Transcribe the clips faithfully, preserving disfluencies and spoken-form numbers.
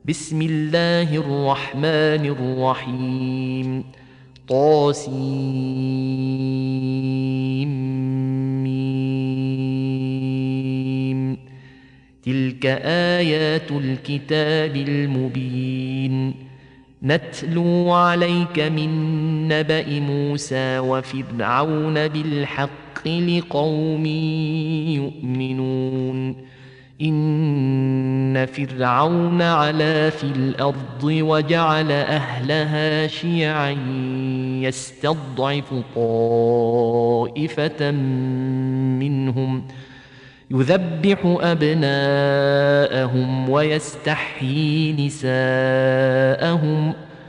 بسم الله الرحمن الرحيم. طاسيم. تلك آيات الكتاب المبين. نتلو عليك من نبأ موسى وفرعون بالحق لقوم يؤمنون. إن فرعون علا في الأرض وجعل أهلها شيعا يستضعف طائفة منهم يذبح أبناءهم ويستحيي نساءهم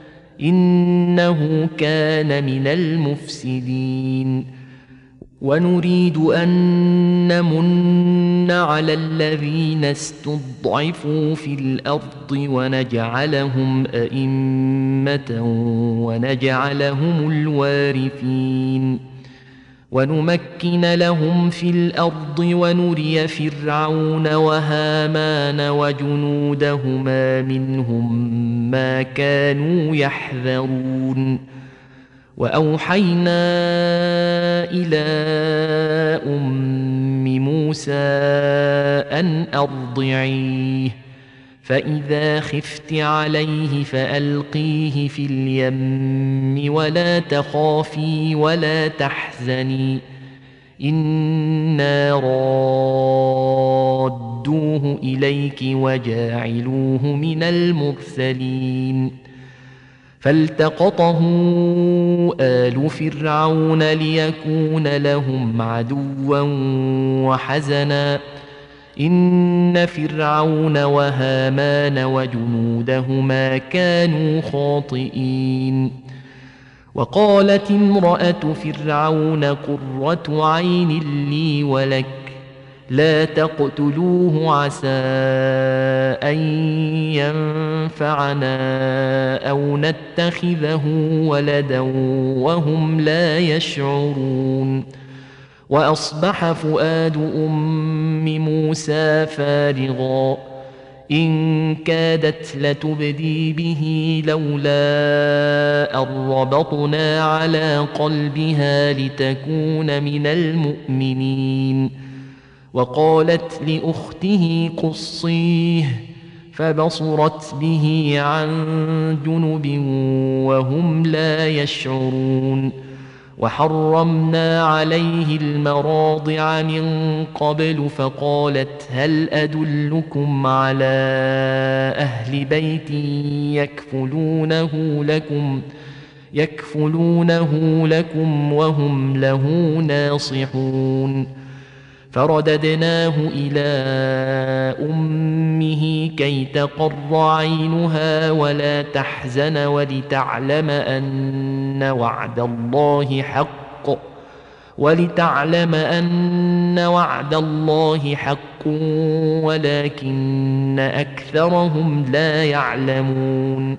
إنه كان من المفسدين. ونريد أن نمن على الذين استضعفوا في الأرض ونجعلهم أئمة ونجعلهم الوارثين ونمكن لهم في الأرض ونري فرعون وهامان وجنودهما منهم ما كانوا يحذرون. وأوحينا إلى أم موسى أن أرضعيه فإذا خفت عليه فألقيه في اليم ولا تخافي ولا تحزني إنا رادوه إليك وجاعلوه من المرسلين. فالتقطه آل فرعون ليكون لهم عدوا وحزنا إن فرعون وهامان وجنودهما كانوا خاطئين. وقالت امرأة فرعون قرة عين لي ولك لا تقتلوه عسى أن ينفعنا أو نتخذه ولدا وهم لا يشعرون. وأصبح فؤاد أم موسى فارغا إن كادت لتبدي به لولا أن ربطنا على قلبها لتكون من المؤمنين. وقالت لأخته قصيه فبصرت به عن جنب وهم لا يشعرون. وحرمنا عليه المراضع من قبل فقالت هل أدلكم على أهل بيت يكفلونه لكم يكفلونه لكم وهم له ناصحون. فرددناه إلى أمه كي تقر عينها ولا تحزن ولتعلم أن وعد الله حق ولتعلم أن وعد الله حق ولكن أكثرهم لا يعلمون.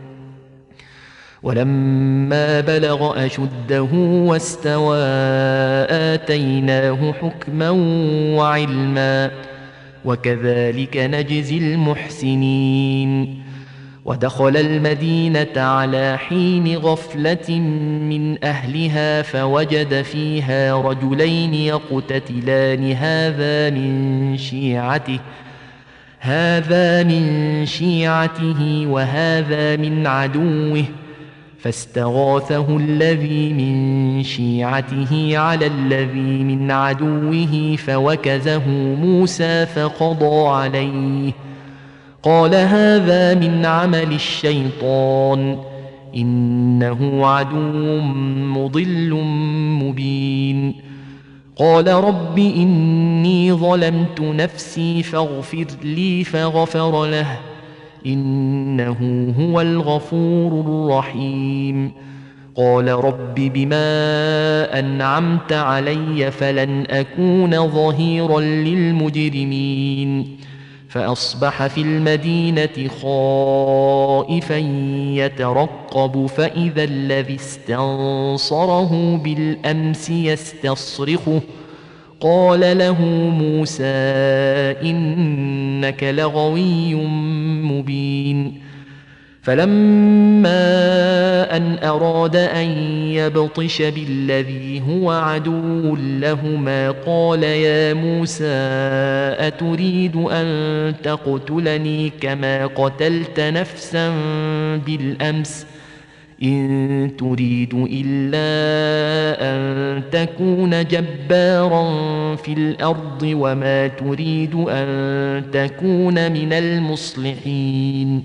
ولما بلغ أشده واستوى آتيناه حكما وعلما وكذلك نجزي المحسنين. ودخل المدينة على حين غفلة من أهلها فوجد فيها رجلين يقتتلان هذا من شيعته هذا من شيعته وهذا من عدوه فاستغاثه الذي من شيعته على الذي من عدوه فوكزه موسى فقضى عليه قال هذا من عمل الشيطان إنه عدو مضل مبين. قال رب إني ظلمت نفسي فاغفر لي فغفر له إنه هو الغفور الرحيم. قال رب بما أنعمت علي فلن أكون ظهيرا للمجرمين. فأصبح في المدينة خائفا يترقب فإذا الذي استنصره بالأمس يستصرخه قال له موسى إنك لغوي مبين فلما أن أراد أن يبطش بالذي هو عدو لهما قال يا موسى أتريد أن تقتلني كما قتلت نفسا بالأمس إن تريد إلا أن تكون جبارا في الأرض وما تريد أن تكون من المصلحين.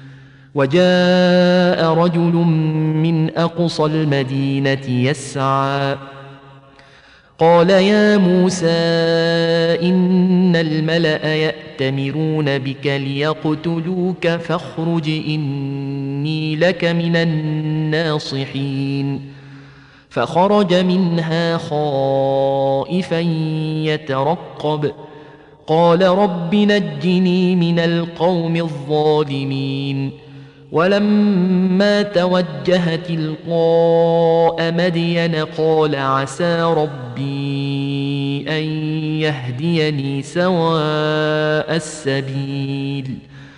وجاء رجل من أقصى المدينة يسعى قال يا موسى إن الملأ يأتمرون بك ليقتلوك فاخرج إني لك من الناصحين. فخرج منها خائفا يترقب قال رب نجني من القوم الظالمين. ولما توجه تلقاء مدين قال عسى ربي أن يهديني سواء السبيل.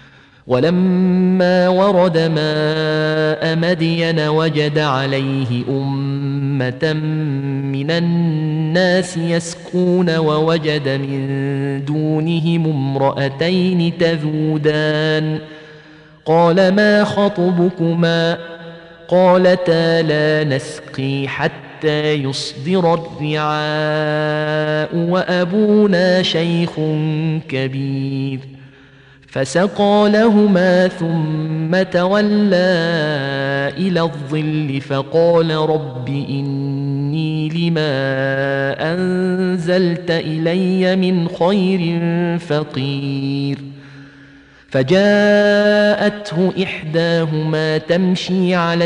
ولما ورد ماء مدين وجد عليه أمة من الناس يسقون ووجد من دونهم امرأتين تذودان قال ما خطبكما قالتا لا نسقي حتى يصدر الرعاء وأبونا شيخ كبير. فسقى لهما ثم تولى إلى الظل فقال رب إني لما أنزلت إلي من خير فقير. فجاءته إحداهما تمشي على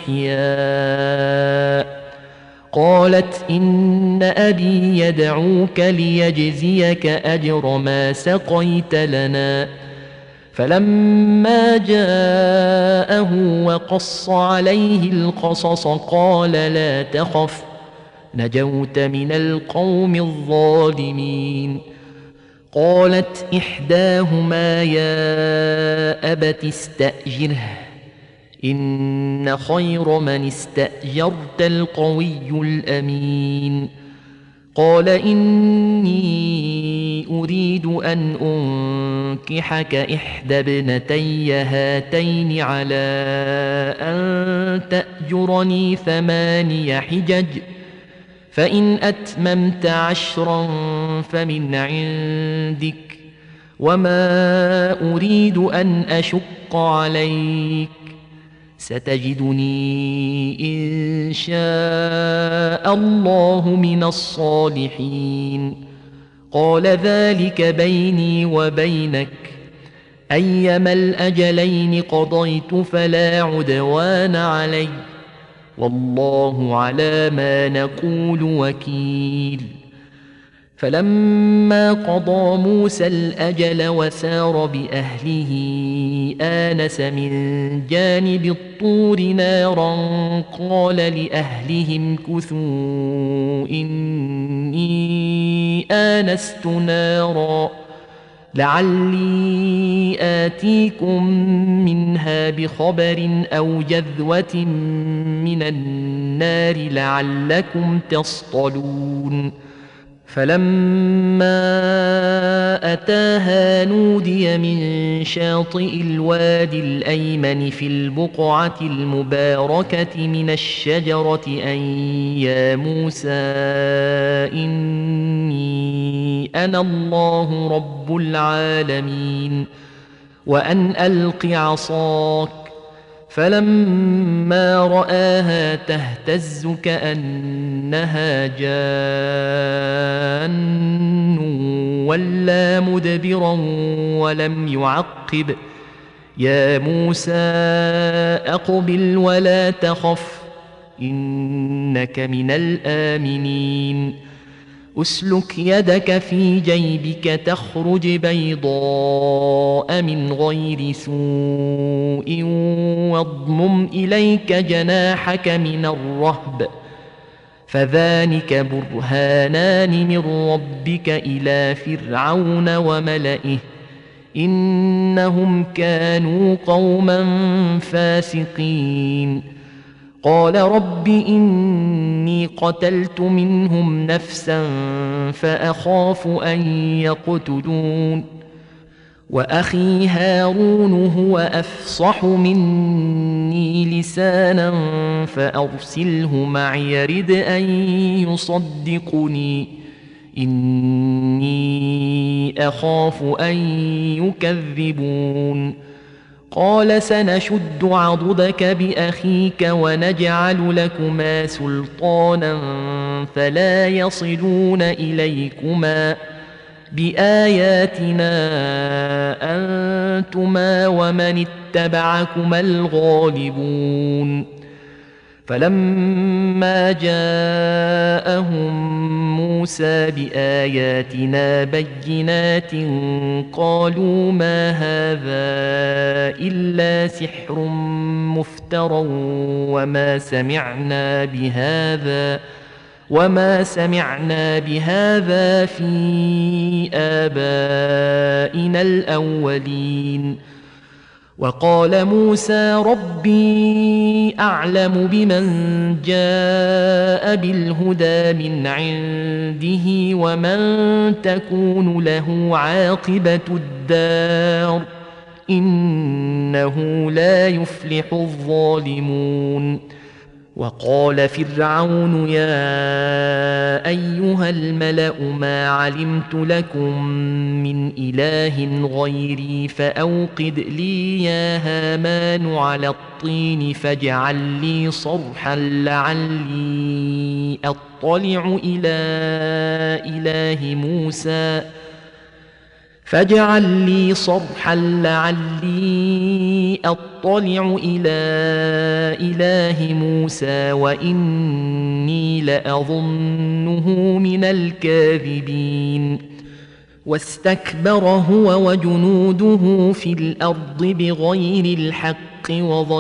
استحياء قالت إن أبي يدعوك ليجزيك أجر ما سقيت لنا. فلما جاءه وقص عليه القصص قال لا تخف نجوت من القوم الظالمين. قالت إحداهما يا أبت استأجره إن خير من استأجرت القوي الأمين. قال إني أريد أن أنكحك إحدى ابنتي هاتين على أن تأجرني ثماني حجج فإن أتممت عشرا فمن عندك وما أريد أن أشق عليك ستجدني إن شاء الله من الصالحين. قال ذلك بيني وبينك أيما الأجلين قضيت فلا عدوان علي والله على ما نقول وكيل. فلما قضى موسى الأجل وسار بأهله آنس من جانب الطور نارا قال لأهلهم كثوا إني آنست نارا لعلي آتيكم منها بخبر أو جذوة من النار لعلكم تصطلون. فلما أتاها نودي من شاطئ الوادي الأيمن في البقعة المباركة من الشجرة أن يا موسى إني أنا الله رب العالمين وأن ألق عصاك. فلما رآها تهتز كأنها جان ولا مدبرا ولم يعقب يا موسى أقبل ولا تخف إنك من الآمنين. أسلك يدك في جيبك تخرج بيضاء من غير سوء واضمم إليك جناحك من الرهب فذلك برهانان من ربك إلى فرعون وملئه إنهم كانوا قوما فاسقين. قال رب إني قتلت منهم نفسا فأخاف أن يقتلون وأخي هارون هو أفصح مني لسانا فأرسله معي يرد أن يصدقني إني أخاف أن يكذبون. قال سنشد عضدك بأخيك ونجعل لكما سلطانا فلا يصلون إليكما بآياتنا أنتما ومن اتبعكما الغالبون. فلما جاءهم موسى بآياتنا بينات قالوا ما هذا إلا سحر مفترى وما سمعنا بهذا وما سمعنا بهذا في آبائنا الأولين. وقال موسى ربي أعلم بمن جاء بالهدى من عنده ومن تكون له عاقبة الدار إنه لا يفلح الظالمون. وقال فرعون يا أيها الملأ ما علمت لكم من إله غيري فأوقد لي يا هامان على الطين فاجعل لي صرحا لعلي أطلع إلى إله موسى فاجعل لي صرحا لعلي أطلع إلى إله موسى وإني لأظنه من الكاذبين. واستكبر هو وجنوده في الأرض بغير الحق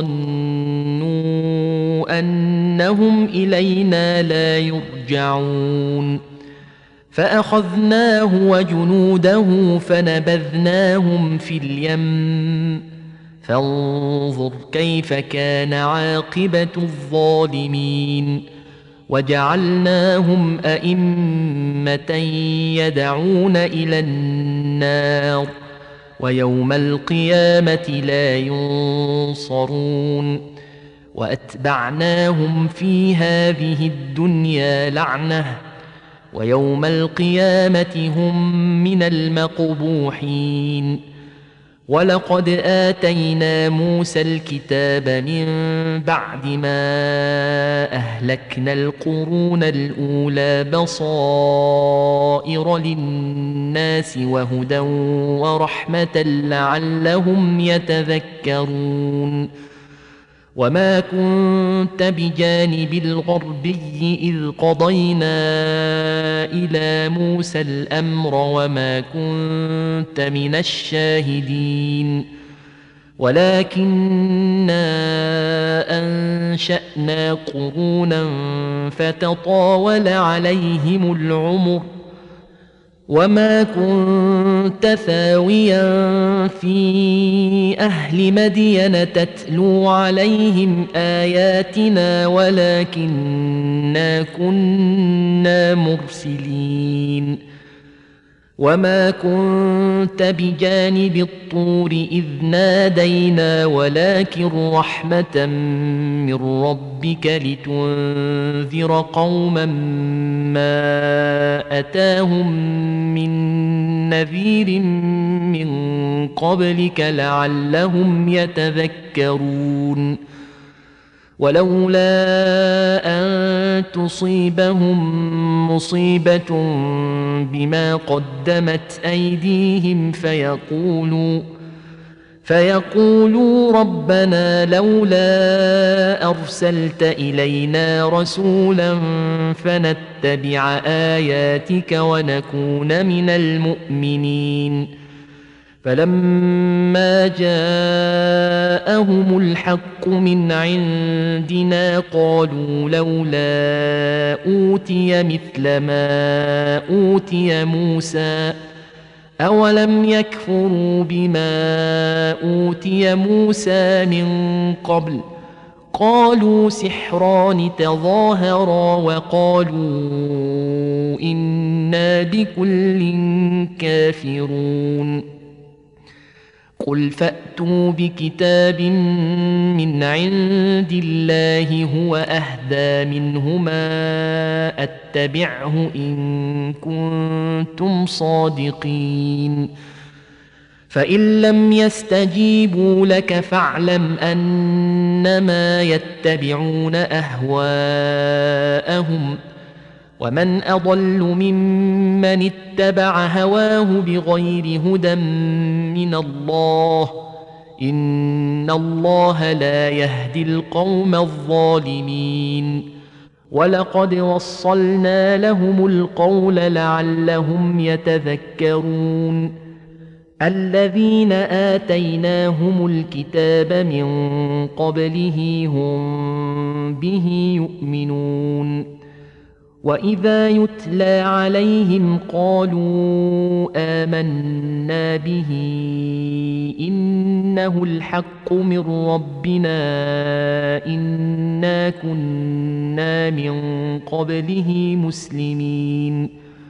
وظنوا أنهم إلينا لا يرجعون. فأخذناه وجنوده فنبذناهم في اليم فانظر كيف كان عاقبة الظالمين. وجعلناهم أئمة يدعون إلى النار ويوم القيامة لا ينصرون. وأتبعناهم في هذه الدنيا لعنة ويوم القيامة هم من المقبوحين. ولقد آتينا موسى الكتاب من بعد ما أهلكنا القرون الأولى بصائر للناس وهدى ورحمة لعلهم يتذكرون. وما كنت بجانب الغربي إذ قضينا إلى موسى الأمر وما كنت من الشاهدين ولكننا أنشأنا قرونا فتطاول عليهم العمر وما كنت ثاويا في أهل مدين تتلو عليهم آياتنا ولكننا كنا مرسلين. وما كنت بجانب الطور إذ نادينا ولكن رحمة من ربك لتنذر قوما ما أتاهم من نذير من قبلك لعلهم يتذكرون. ولولا أن تصيبهم مصيبة بما قدمت أيديهم فيقولوا فيقولوا ربنا لولا أرسلت إلينا رسولا فنتبع آياتك ونكون من المؤمنين. فلما جاءهم الحق من عندنا قالوا لولا أوتي مثل ما أوتي موسى أولم يكفروا بما أوتي موسى من قبل قالوا سحران تظاهرا وقالوا إنا بكل كافرون قل فأتوا بكتاب من عند الله هو أهدى منهما أتبعه إن كنتم صادقين فإن لم يستجيبوا لك فاعلم أنما يتبعون أهواءهم ومن أضل ممن اتبع هواه بغير هدى من الله إن الله لا يهدي القوم الظالمين ولقد وصلنا لهم القول لعلهم يتذكرون الذين آتيناهم الكتاب من قبله هم به يؤمنون وإذا يتلى عليهم قالوا آمنا به إنه الحق من ربنا إنا كنا من قبله مسلمين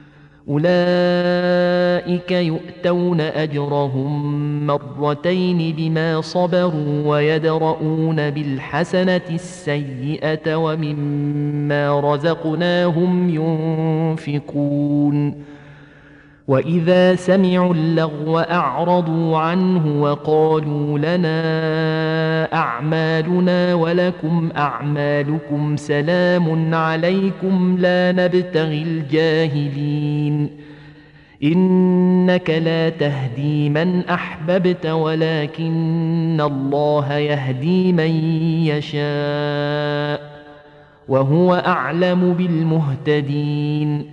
أولئك يؤتون أجرهم مرتين بما صبروا ويدرؤون بالحسنة السيئة ومما رزقناهم ينفقون وإذا سمعوا اللغو أعرضوا عنه وقالوا لنا أعمالنا ولكم أعمالكم سلام عليكم لا نبتغي الجاهلين إنك لا تهدي من أحببت ولكن الله يهدي من يشاء وهو أعلم بالمهتدين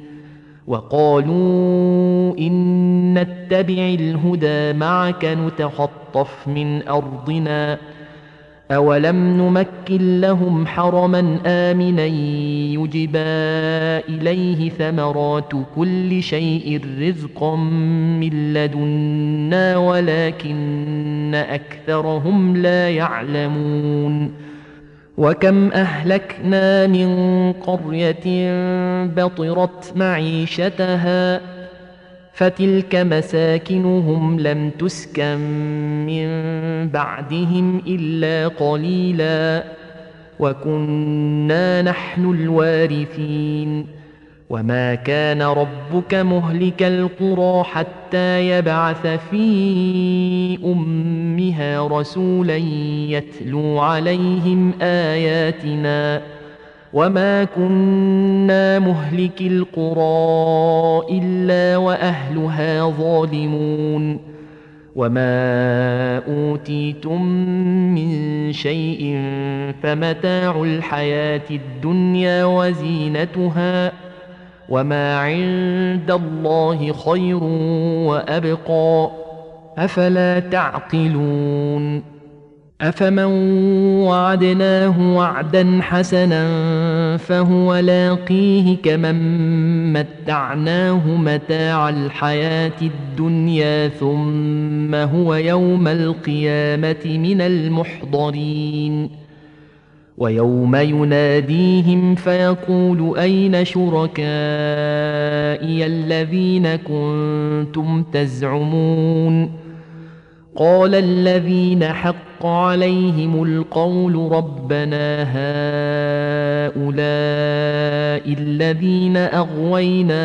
وقالوا إن نتبع الهدى معك نتخطف من أرضنا أولم نمكن لهم حرما آمنا يجبى إليه ثمرات كل شيء رزقا من لدنا ولكن أكثرهم لا يعلمون وكم أهلكنا من قرية بطرت معيشتها فتلك مساكنهم لم تسكن من بعدهم إلا قليلا وكنا نحن الوارثين وما كان ربك مهلك القرى حتى يبعث في أمها رسولا يتلو عليهم آياتنا وما كنا مهلك القرى إلا وأهلها ظالمون وما أوتيتم من شيء فمتاع الحياة الدنيا وزينتها وما عند الله خير وأبقى أفلا تعقلون أفمن وعدناه وعدا حسنا فهو لاقيه كمن متعناه متاع الحياة الدنيا ثم هو يوم القيامة من المحضرين ويوم يناديهم فيقول أين شركائي الذين كنتم تزعمون قال الذين حق عليهم القول ربنا هؤلاء الذين أغوينا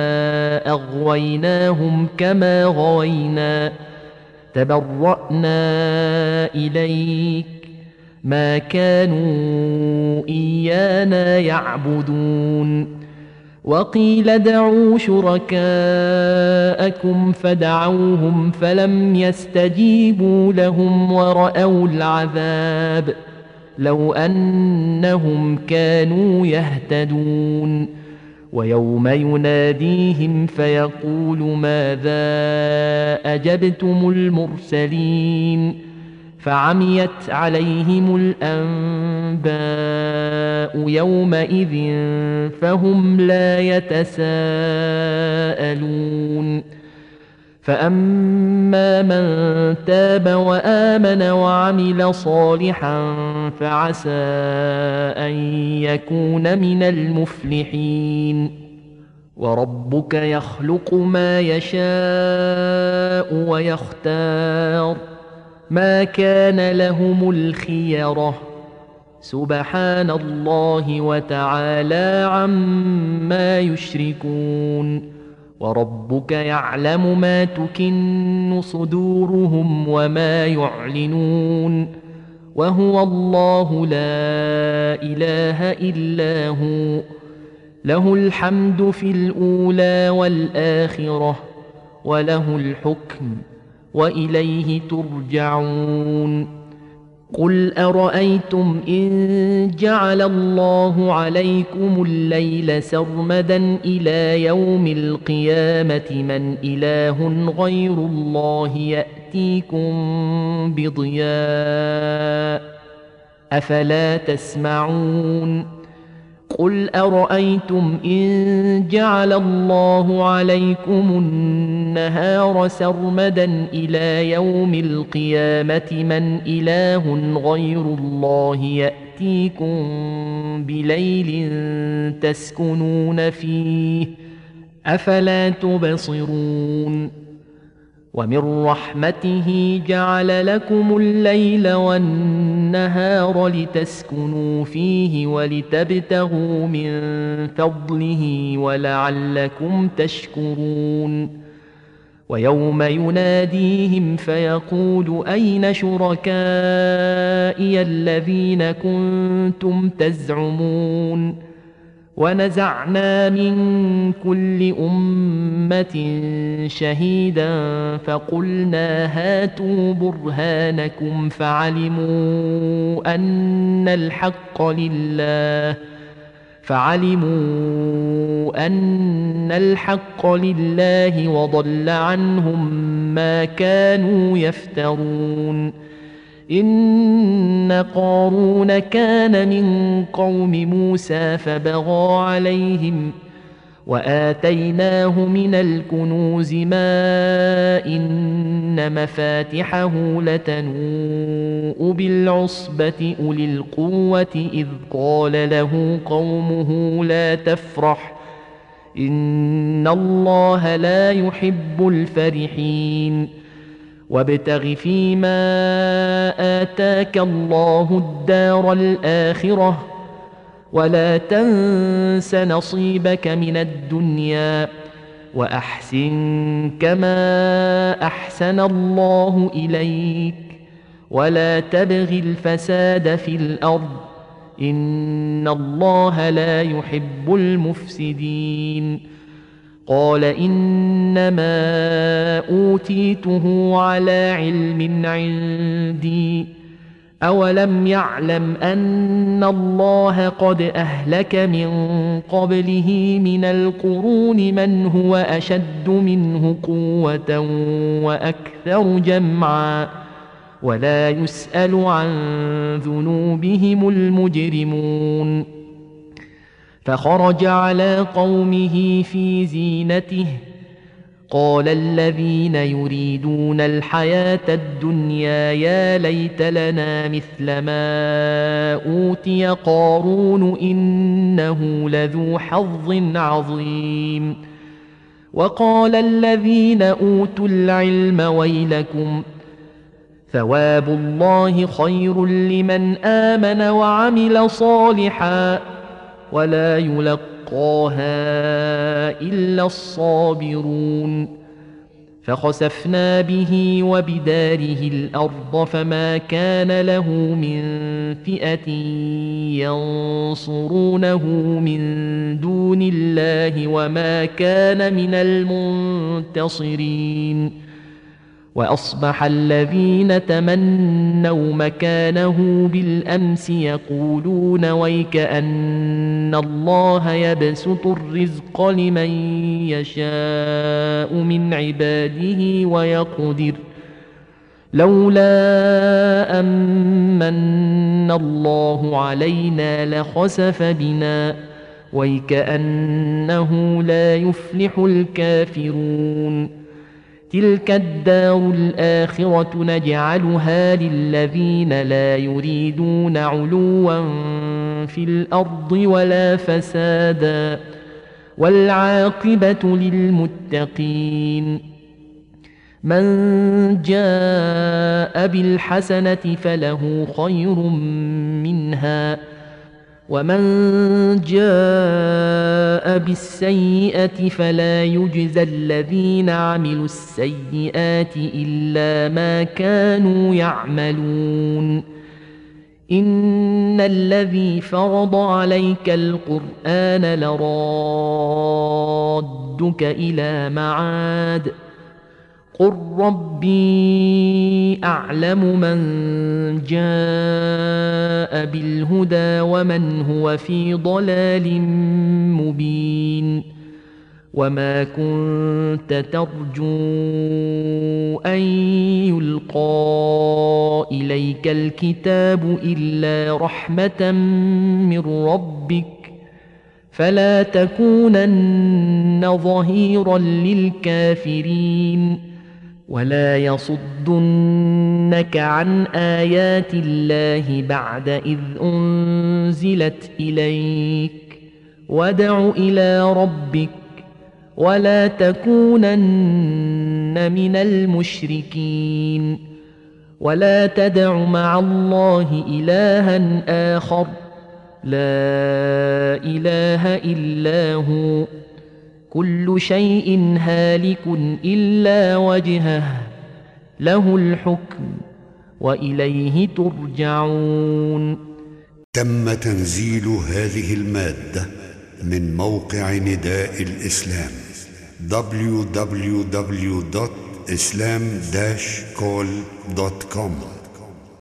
أغويناهم كما غوينا تبرأنا إليك ما كانوا إيانا يعبدون وقيل ادعوا شركاءكم فدعوهم فلم يستجيبوا لهم ورأوا العذاب لو أنهم كانوا يهتدون ويوم يناديهم فيقول ماذا أجبتم المرسلين فعميت عليهم الأنباء يومئذ فهم لا يتساءلون فأما من تاب وآمن وعمل صالحا فعسى أن يكون من المفلحين. وربك يخلق ما يشاء ويختار ما كان لهم الخيرة سبحان الله وتعالى عما يشركون. وربك يعلم ما تكن صدورهم وما يعلنون وهو الله لا إله إلا هو له الحمد في الأولى والآخرة وله الحكم وإليه ترجعون. قل أرأيتم إن جعل الله عليكم الليل سرمدا إلى يوم القيامة من إله غير الله يأتيكم بضياء أفلا تسمعون. قل أرأيتم إن جعل الله عليكم النهار سرمدا إلى يوم القيامة من إله غير الله يأتيكم بليل تسكنون فيه أفلا تبصرون. ومن رحمته جعل لكم الليل والنهار لتسكنوا فيه ولتبتغوا من فضله ولعلكم تشكرون. ويوم يناديهم فيقول أين شركائي الذين كنتم تزعمون ونزعنا من كل أمة شهيدا فقلنا هاتوا برهانكم فعلموا أن الحق لله فعلموا أن الحق لله وضل عنهم ما كانوا يفترون. إن قارون كان من قوم موسى فبغى عليهم وآتيناه من الكنوز ما إن مفاتحه لتنوء بالعصبة أولي القوة إذ قال له قومه لا تفرح إن الله لا يحب الفرحين. وابتغ فيما آتاك الله الدار الآخرة ولا تنس نصيبك من الدنيا وأحسن كما أحسن الله إليك ولا تبغ الفساد في الأرض إن الله لا يحب المفسدين. قال إنما أوتيته على علم عندي أولم يعلم أن الله قد أهلك من قبله من القرون من هو أشد منه قوة وأكثر جمعا ولا يسأل عن ذنوبهم المجرمون. فخرج على قومه في زينته قال الذين يريدون الحياة الدنيا يا ليت لنا مثل ما أوتي قارون إنه لذو حظ عظيم. وقال الذين أوتوا العلم ويلكم ثواب الله خير لمن آمن وعمل صالحا ولا يلقاها إلا الصابرون. فخسفنا به وبداره الأرض فما كان له من فئة ينصرونه من دون الله وما كان من المنتصرين. وأصبح الذين تمنوا مكانه بالأمس يقولون ويك أن الله يبسط الرزق لمن يشاء من عباده ويقدر لولا أمن الله علينا لخسف بنا ويك أنه لا يفلح الكافرون. تلك الدار الآخرة نجعلها للذين لا يريدون علوا في الأرض ولا فسادا والعاقبة للمتقين من جاء بالحسنة فله خير منها ومن جاء بالسيئة فلا يجزى الذين عملوا السيئات إلا ما كانوا يعملون إن الذي فرض عليك القرآن لرادك إلى معاد قل ربي أعلم من جاء بالهدى ومن هو في ضلال مبين وما كنت ترجو أن يلقى إليك الكتاب إلا رحمة من ربك فلا تكونن ظهيرا للكافرين ولا يصدنك عن آيات الله بعد إذ أنزلت إليك وادع إلى ربك ولا تكونن من المشركين ولا تدع مع الله إلها آخر لا إله إلا هو كل شيء هالك إلا وجهه له الحكم وإليه ترجعون. تم تنزيل هذه المادة من موقع نداء الإسلام دبليو دبليو دبليو دوت إسلام داش كول دوت كوم.